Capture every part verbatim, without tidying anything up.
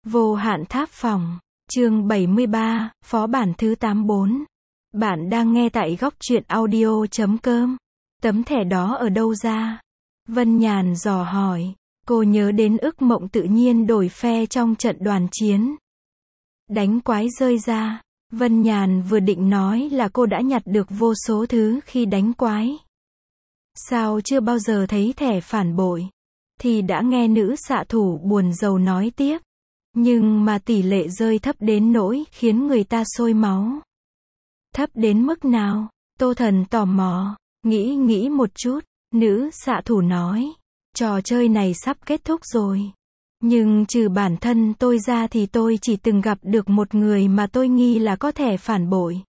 Vô hạn tháp phòng, chương bảy mươi ba, phó bản thứ tám mươi bốn. Bạn đang nghe tại góc truyện audio chấm com. Tấm thẻ đó ở đâu ra? Vân Nhàn dò hỏi. Cô nhớ đến ức mộng tự nhiên đổi phe trong trận đoàn chiến. Đánh quái rơi ra. Vân Nhàn vừa định nói là cô đã nhặt được vô số thứ khi đánh quái. Sao chưa bao giờ thấy thẻ phản bội? Thì đã nghe nữ xạ thủ buồn rầu nói tiếp. Nhưng mà tỷ lệ rơi thấp đến nỗi khiến người ta sôi máu. Thấp đến mức nào? Tô Thần tò mò. Nghĩ nghĩ một chút, nữ xạ thủ nói. Trò chơi này sắp kết thúc rồi. Nhưng trừ bản thân tôi ra thì tôi chỉ từng gặp được một người mà tôi nghi là có thẻ phản bội.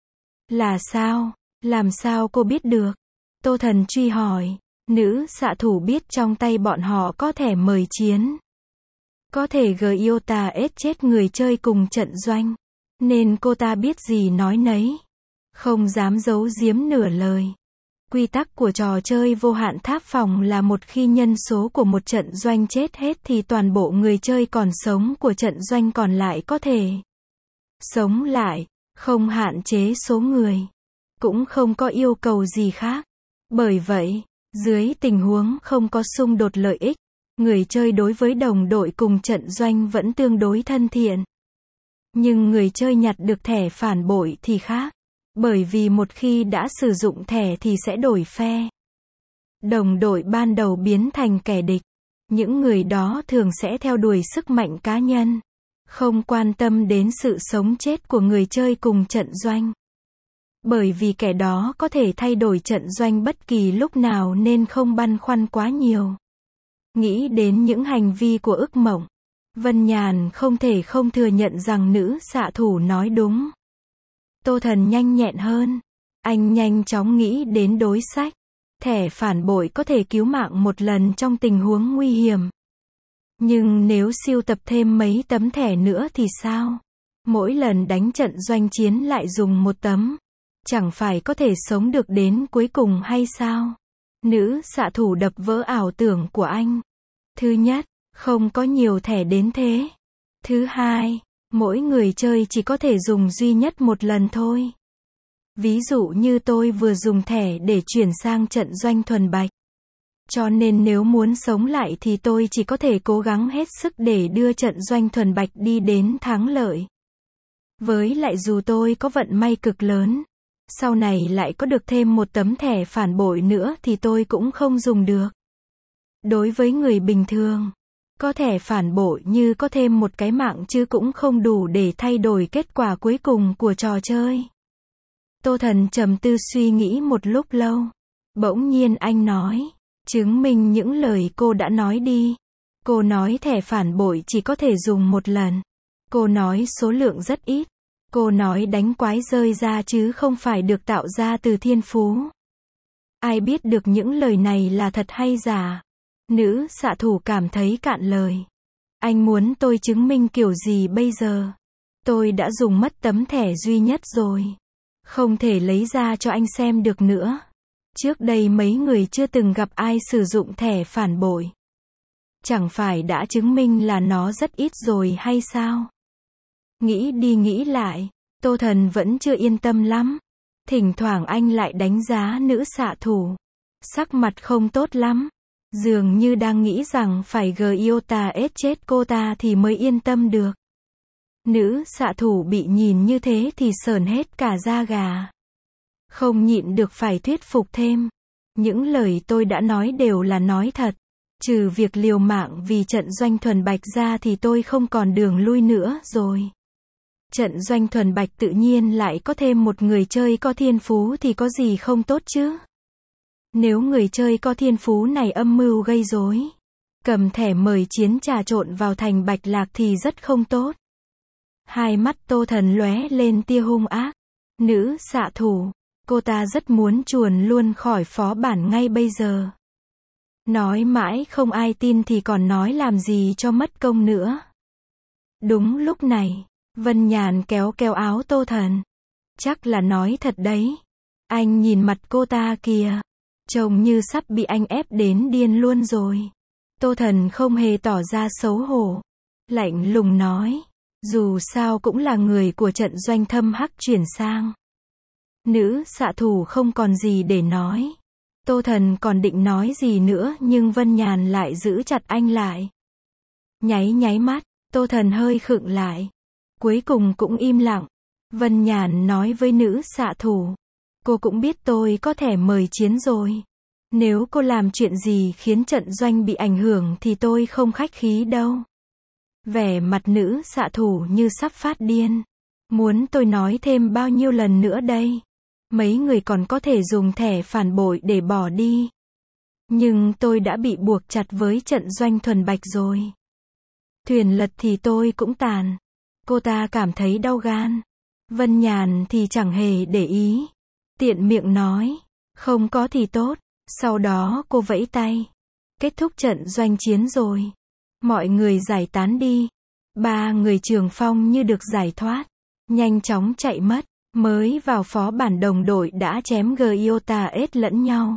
Là sao? Làm sao cô biết được? Tô Thần truy hỏi. Nữ xạ thủ biết trong tay bọn họ có thẻ mời chiến. Có thể Giota ết chết người chơi cùng trận doanh. Nên cô ta biết gì nói nấy. Không dám giấu giếm nửa lời. Quy tắc của trò chơi vô hạn tháp phòng là một khi nhân số của một trận doanh chết hết thì toàn bộ người chơi còn sống của trận doanh còn lại có thể sống lại, không hạn chế số người. Cũng không có yêu cầu gì khác. Bởi vậy, dưới tình huống không có xung đột lợi ích, người chơi đối với đồng đội cùng trận doanh vẫn tương đối thân thiện. Nhưng người chơi nhặt được thẻ phản bội thì khác. Bởi vì một khi đã sử dụng thẻ thì sẽ đổi phe. Đồng đội ban đầu biến thành kẻ địch. Những người đó thường sẽ theo đuổi sức mạnh cá nhân. Không quan tâm đến sự sống chết của người chơi cùng trận doanh. Bởi vì kẻ đó có thể thay đổi trận doanh bất kỳ lúc nào nên không băn khoăn quá nhiều. Nghĩ đến những hành vi của ức mộng, Vân Nhàn không thể không thừa nhận rằng nữ xạ thủ nói đúng. Tô Thần nhanh nhẹn hơn. Anh nhanh chóng nghĩ đến đối sách. Thẻ phản bội có thể cứu mạng một lần trong tình huống nguy hiểm. Nhưng nếu sưu tập thêm mấy tấm thẻ nữa thì sao? Mỗi lần đánh trận doanh chiến lại dùng một tấm. Chẳng phải có thể sống được đến cuối cùng hay sao? Nữ xạ thủ đập vỡ ảo tưởng của anh. Thứ nhất, không có nhiều thẻ đến thế. Thứ hai, mỗi người chơi chỉ có thể dùng duy nhất một lần thôi. Ví dụ như tôi vừa dùng thẻ để chuyển sang trận doanh thuần bạch. Cho nên nếu muốn sống lại thì tôi chỉ có thể cố gắng hết sức để đưa trận doanh thuần bạch đi đến thắng lợi. Với lại dù tôi có vận may cực lớn, sau này lại có được thêm một tấm thẻ phản bội nữa thì tôi cũng không dùng được. Đối với người bình thường, có thẻ phản bội như có thêm một cái mạng chứ cũng không đủ để thay đổi kết quả cuối cùng của trò chơi. Tô Thần trầm tư suy nghĩ một lúc lâu. Bỗng nhiên anh nói, chứng minh những lời cô đã nói đi. Cô nói thẻ phản bội chỉ có thể dùng một lần. Cô nói số lượng rất ít. Cô nói đánh quái rơi ra chứ không phải được tạo ra từ thiên phú. Ai biết được những lời này là thật hay giả? Nữ xạ thủ cảm thấy cạn lời. Anh muốn tôi chứng minh kiểu gì bây giờ? Tôi đã dùng mất tấm thẻ duy nhất rồi. Không thể lấy ra cho anh xem được nữa. Trước đây mấy người chưa từng gặp ai sử dụng thẻ phản bội. Chẳng phải đã chứng minh là nó rất ít rồi hay sao? Nghĩ đi nghĩ lại, Tô Thần vẫn chưa yên tâm lắm. Thỉnh thoảng anh lại đánh giá nữ xạ thủ. Sắc mặt không tốt lắm. Dường như đang nghĩ rằng phải Giota ết chết cô ta thì mới yên tâm được. Nữ xạ thủ bị nhìn như thế thì sởn hết cả da gà. Không nhịn được phải thuyết phục thêm. Những lời tôi đã nói đều là nói thật. Trừ việc liều mạng vì trận doanh thuần bạch ra thì tôi không còn đường lui nữa rồi. Trận doanh thuần bạch tự nhiên lại có thêm một người chơi có thiên phú thì có gì không tốt chứ? Nếu người chơi có thiên phú này âm mưu gây rối, cầm thẻ mời chiến trà trộn vào thành bạch lạc thì rất không tốt. Hai mắt Tô Thần lóe lên tia hung ác. Nữ xạ thủ, cô ta rất muốn chuồn luôn khỏi phó bản ngay bây giờ. Nói mãi không ai tin thì còn nói làm gì cho mất công nữa. Đúng lúc này, Vân Nhàn kéo kéo áo Tô Thần. Chắc là nói thật đấy. Anh nhìn mặt cô ta kìa. Trông như sắp bị anh ép đến điên luôn rồi. Tô Thần không hề tỏ ra xấu hổ. lạnh lùng nói. Dù sao cũng là người của trận doanh thâm hắc chuyển sang. Nữ xạ thủ không còn gì để nói. Tô Thần còn định nói gì nữa nhưng Vân Nhàn lại giữ chặt anh lại. Nháy nháy mắt, Tô Thần hơi khựng lại. Cuối cùng cũng im lặng. Vân Nhàn nói với nữ xạ thủ. Cô cũng biết tôi có thể mời chiến rồi. Nếu cô làm chuyện gì khiến trận doanh bị ảnh hưởng thì tôi không khách khí đâu. Vẻ mặt nữ xạ thủ như sắp phát điên. Muốn tôi nói thêm bao nhiêu lần nữa đây? Mấy người còn có thể dùng thẻ phản bội để bỏ đi. Nhưng tôi đã bị buộc chặt với trận doanh thuần bạch rồi. Thuyền lật thì tôi cũng tàn. Cô ta cảm thấy đau gan. Vân Nhàn thì chẳng hề để ý. Tiện miệng nói. Không có thì tốt. Sau đó cô vẫy tay. Kết thúc trận doanh chiến rồi. Mọi người giải tán đi. Ba người Trường Phong như được giải thoát. Nhanh chóng chạy mất. Mới vào phó bản đồng đội đã chém Giota ết lẫn nhau.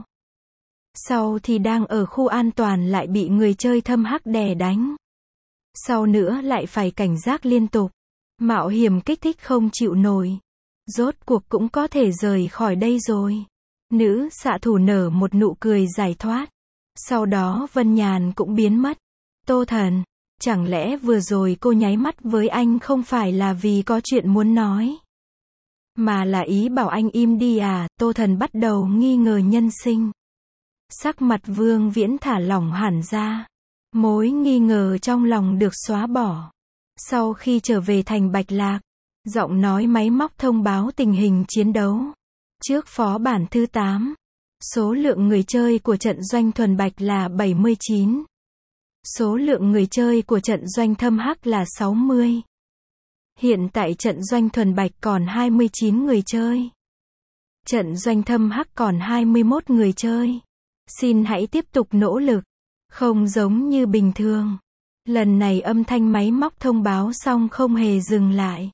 Sau thì đang ở khu an toàn lại bị người chơi thâm hắc đè đánh. Sau nữa lại phải cảnh giác liên tục. Mạo hiểm kích thích không chịu nổi. Rốt cuộc cũng có thể rời khỏi đây rồi. Nữ xạ thủ nở một nụ cười giải thoát. Sau đó Vân Nhàn cũng biến mất. Tô Thần, chẳng lẽ vừa rồi cô nháy mắt với anh không phải là vì có chuyện muốn nói? Mà là ý bảo anh im đi à? Tô Thần bắt đầu nghi ngờ nhân sinh. Sắc mặt Vương Viễn thả lỏng hẳn ra. Mối nghi ngờ trong lòng được xóa bỏ. Sau khi trở về thành Bạch Lạc, giọng nói máy móc thông báo tình hình chiến đấu. Trước phó bản thứ tám, số lượng người chơi của trận doanh thuần bạch là bảy mươi chín. Số lượng người chơi của trận doanh thâm hắc là sáu mươi. Hiện tại trận doanh thuần bạch còn hai mươi chín người chơi. Trận doanh thâm hắc còn hai mươi mốt người chơi. Xin hãy tiếp tục nỗ lực. Không giống như bình thường. Lần này âm thanh máy móc thông báo xong không hề dừng lại.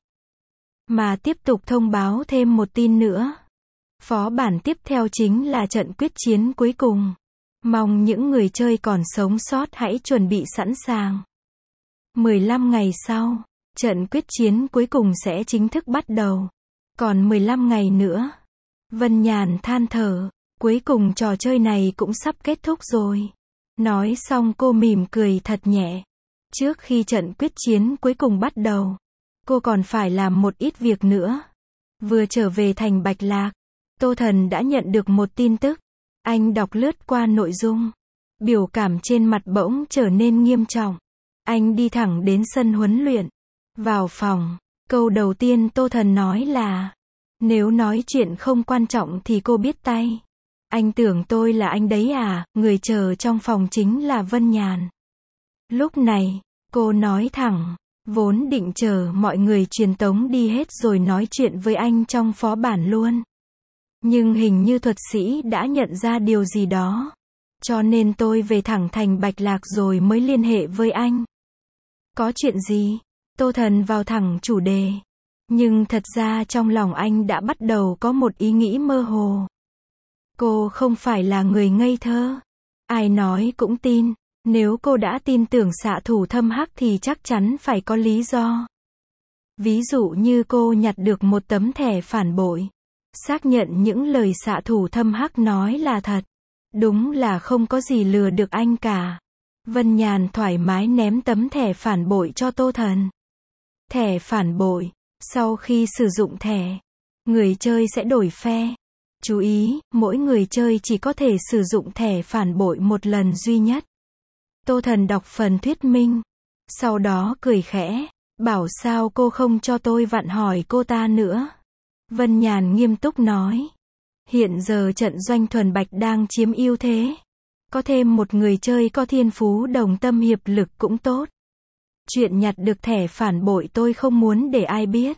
Mà tiếp tục thông báo thêm một tin nữa. Phó bản tiếp theo chính là trận quyết chiến cuối cùng. Mong những người chơi còn sống sót hãy chuẩn bị sẵn sàng. mười lăm ngày sau, trận quyết chiến cuối cùng sẽ chính thức bắt đầu. Còn mười lăm ngày nữa. Vân Nhàn than thở. Cuối cùng trò chơi này cũng sắp kết thúc rồi. Nói xong cô mỉm cười thật nhẹ. Trước khi trận quyết chiến cuối cùng bắt đầu, cô còn phải làm một ít việc nữa. Vừa trở về thành Bạch Lạc, Tô Thần đã nhận được một tin tức. Anh đọc lướt qua nội dung. Biểu cảm trên mặt bỗng trở nên nghiêm trọng. Anh đi thẳng đến sân huấn luyện. Vào phòng, câu đầu tiên Tô Thần nói là: nếu nói chuyện không quan trọng thì cô biết tay. Anh tưởng tôi là anh đấy à? Người chờ trong phòng chính là Vân Nhàn. Lúc này, cô nói thẳng. Vốn định chờ mọi người truyền tống đi hết rồi nói chuyện với anh trong phó bản luôn. Nhưng hình như thuật sĩ đã nhận ra điều gì đó. Cho nên tôi về thẳng thành Bạch Lạc rồi mới liên hệ với anh. Có chuyện gì? Tô Thần vào thẳng chủ đề. Nhưng thật ra trong lòng anh đã bắt đầu có một ý nghĩ mơ hồ. Cô không phải là người ngây thơ. Ai nói cũng tin. Nếu cô đã tin tưởng xạ thủ thâm hắc thì chắc chắn phải có lý do. Ví dụ như cô nhặt được một tấm thẻ phản bội. Xác nhận những lời xạ thủ thâm hắc nói là thật. Đúng là không có gì lừa được anh cả. Vân Nhàn thoải mái ném tấm thẻ phản bội cho Tô Thần. Thẻ phản bội. Sau khi sử dụng thẻ, người chơi sẽ đổi phe. Chú ý, mỗi người chơi chỉ có thể sử dụng thẻ phản bội một lần duy nhất. Tô Thần đọc phần thuyết minh. Sau đó cười khẽ. Bảo sao cô không cho tôi vặn hỏi cô ta nữa. Vân Nhàn nghiêm túc nói. Hiện giờ trận doanh thuần bạch đang chiếm ưu thế. Có thêm một người chơi có thiên phú đồng tâm hiệp lực cũng tốt. Chuyện nhặt được thẻ phản bội tôi không muốn để ai biết.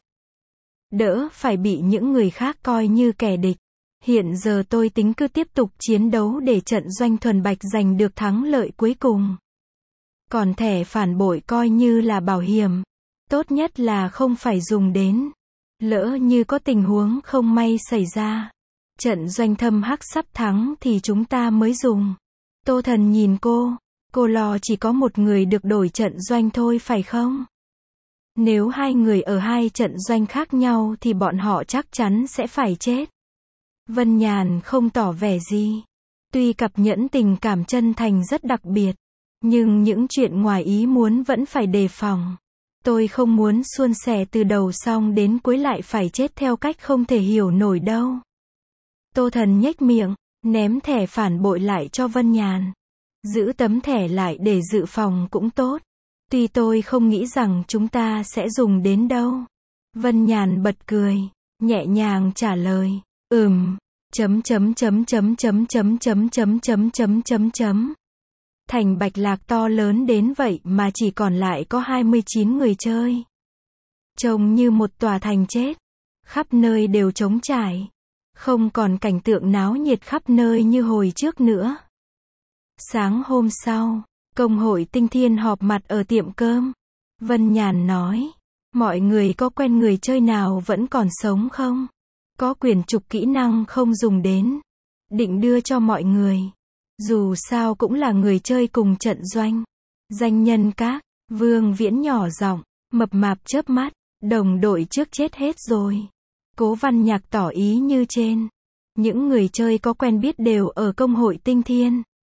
Đỡ phải bị những người khác coi như kẻ địch. Hiện giờ tôi tính cứ tiếp tục chiến đấu để trận doanh thuần bạch giành được thắng lợi cuối cùng. Còn thẻ phản bội coi như là bảo hiểm. Tốt nhất là không phải dùng đến. Lỡ như có tình huống không may xảy ra. Trận doanh thâm hắc sắp thắng thì chúng ta mới dùng. Tô Thần nhìn cô. Cô lo chỉ có một người được đổi trận doanh thôi phải không? Nếu hai người ở hai trận doanh khác nhau thì bọn họ chắc chắn sẽ phải chết. Vân Nhàn không tỏ vẻ gì. Tuy cặp nhẫn tình cảm chân thành rất đặc biệt, nhưng những chuyện ngoài ý muốn vẫn phải đề phòng. Tôi không muốn suôn sẻ từ đầu xong đến cuối lại phải chết theo cách không thể hiểu nổi đâu. Tô Thần nhếch miệng, ném thẻ phản bội lại cho Vân Nhàn. Giữ tấm thẻ lại để dự phòng cũng tốt. Tuy tôi không nghĩ rằng chúng ta sẽ dùng đến đâu. Vân Nhàn bật cười, nhẹ nhàng trả lời, ừm, chấm chấm chấm chấm chấm chấm chấm chấm chấm chấm chấm chấm. Thành Bạch Lạc to lớn đến vậy mà chỉ còn lại có hai mươi chín người chơi. Trông như một tòa thành chết. Khắp nơi đều trống trải. Không còn cảnh tượng náo nhiệt khắp nơi như hồi trước nữa. Sáng hôm sau, công hội Tinh Thiên họp mặt ở tiệm cơm. Vân Nhàn nói, mọi người có quen người chơi nào vẫn còn sống không? Có quyển trục kỹ năng không dùng đến. Định đưa cho mọi người. Dù sao cũng là người chơi cùng trận doanh. Danh nhân các, Vương Viễn nhỏ giọng, mập mạp chớp mắt, đồng đội trước chết hết rồi. Cố Văn Nhạc tỏ ý như trên. Những người chơi có quen biết đều ở công hội Tinh Thiên.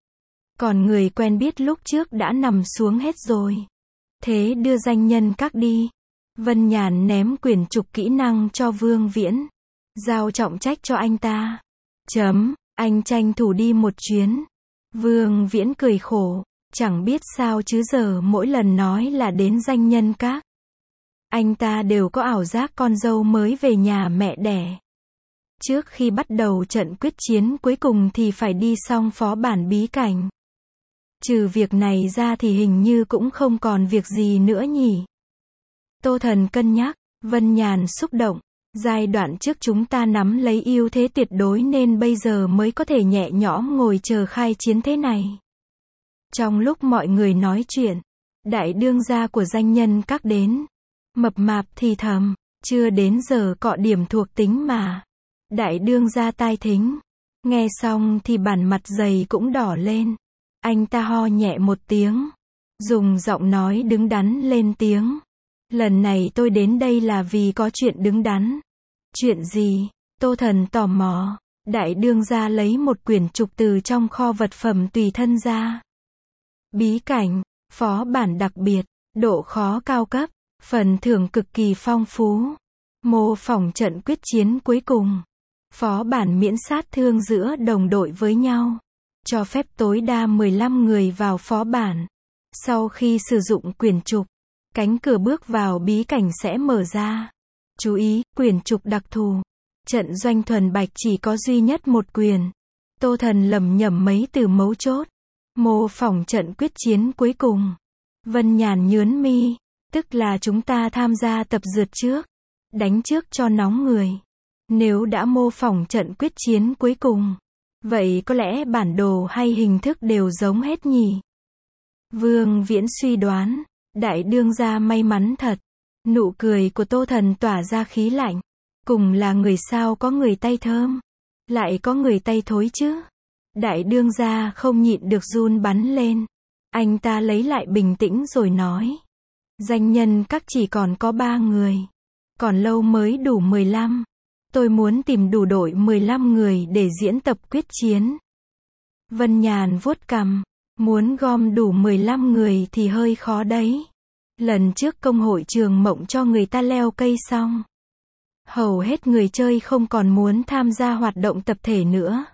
Còn người quen biết lúc trước đã nằm xuống hết rồi. Thế đưa danh nhân các đi. Vân Nhàn ném quyển trục kỹ năng cho Vương Viễn. Giao trọng trách cho anh ta. Chấm, anh tranh thủ đi một chuyến. Vương Viễn cười khổ. Chẳng biết sao chứ giờ mỗi lần nói là đến danh nhân các. Anh ta đều có ảo giác con dâu mới về nhà mẹ đẻ. Trước khi bắt đầu trận quyết chiến cuối cùng thì phải đi xong phó bản bí cảnh. Trừ việc này ra thì hình như cũng không còn việc gì nữa nhỉ. Tô Thần cân nhắc, Vân Nhàn xúc động. Giai đoạn trước chúng ta nắm lấy ưu thế tuyệt đối nên bây giờ mới có thể nhẹ nhõm ngồi chờ khai chiến thế này. Trong lúc mọi người nói chuyện, đại đương gia của danh nhân các đến. Mập mạp thì thầm, chưa đến giờ cọ điểm thuộc tính mà. Đại đương gia tai thính. Nghe xong thì bản mặt dày cũng đỏ lên. Anh ta ho nhẹ một tiếng. Dùng giọng nói đứng đắn lên tiếng. Lần này tôi đến đây là vì có chuyện đứng đắn. Chuyện gì? Tô Thần tò mò. Đại đương gia lấy một quyển trục từ trong kho vật phẩm tùy thân ra. Bí cảnh, phó bản đặc biệt, độ khó cao cấp, phần thưởng cực kỳ phong phú. Mô phỏng trận quyết chiến cuối cùng. Phó bản miễn sát thương giữa đồng đội với nhau. Cho phép tối đa mười lăm người vào phó bản. Sau khi sử dụng quyển trục, cánh cửa bước vào bí cảnh sẽ mở ra. Chú ý, quyển trục đặc thù. Trận doanh thuần bạch chỉ có duy nhất một quyền. Tô Thần lầm nhầm mấy từ mấu chốt. Mô phỏng trận quyết chiến cuối cùng. Vân Nhàn nhướn mi. Tức là chúng ta tham gia tập rượt trước. Đánh trước cho nóng người. Nếu đã mô phỏng trận quyết chiến cuối cùng. Vậy có lẽ bản đồ hay hình thức đều giống hết nhỉ? Vương Viễn suy đoán. Đại đương gia may mắn thật. Nụ cười của Tô Thần tỏa ra khí lạnh. Cùng là người sao có người tay thơm. Lại có người tay thối chứ. Đại đương gia không nhịn được run bắn lên. Anh ta lấy lại bình tĩnh rồi nói. Danh nhân các chỉ còn có ba người. Còn lâu mới đủ mười lăm. Tôi muốn tìm đủ đội mười lăm người để diễn tập quyết chiến. Vân Nhàn vuốt cằm. Muốn gom đủ mười lăm người thì hơi khó đấy. Lần trước công hội Trường Mộng cho người ta leo cây xong. Hầu hết người chơi không còn muốn tham gia hoạt động tập thể nữa.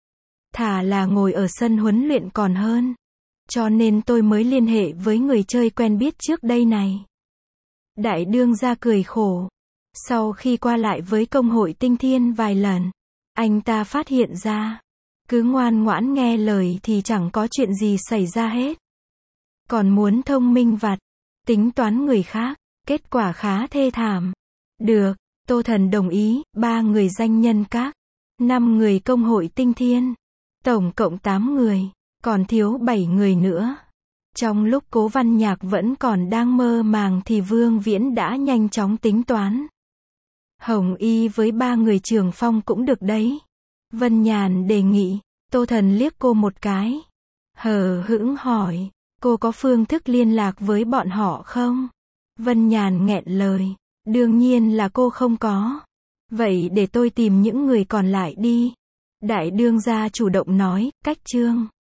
Thà là ngồi ở sân huấn luyện còn hơn. Cho nên tôi mới liên hệ với người chơi quen biết trước đây này. Đại đương gia cười khổ. Sau khi qua lại với công hội Tinh Thiên vài lần, anh ta phát hiện ra. Cứ ngoan ngoãn nghe lời thì chẳng có chuyện gì xảy ra hết. Còn muốn thông minh vặt, tính toán người khác, kết quả khá thê thảm. Được, Tô Thần đồng ý, ba người danh nhân các, năm người công hội Tinh Thiên, tổng cộng tám người, còn thiếu bảy người nữa. Trong lúc Cố Văn Nhạc vẫn còn đang mơ màng thì Vương Viễn đã nhanh chóng tính toán. Hồng Y với ba người Trường Phong cũng được đấy. Vân Nhàn đề nghị. Tô Thần liếc cô một cái. hờ hững hỏi, cô có phương thức liên lạc với bọn họ không? Vân Nhàn nghẹn lời, đương nhiên là cô không có. Vậy để tôi tìm những người còn lại đi. Đại đương gia chủ động nói, cách chương.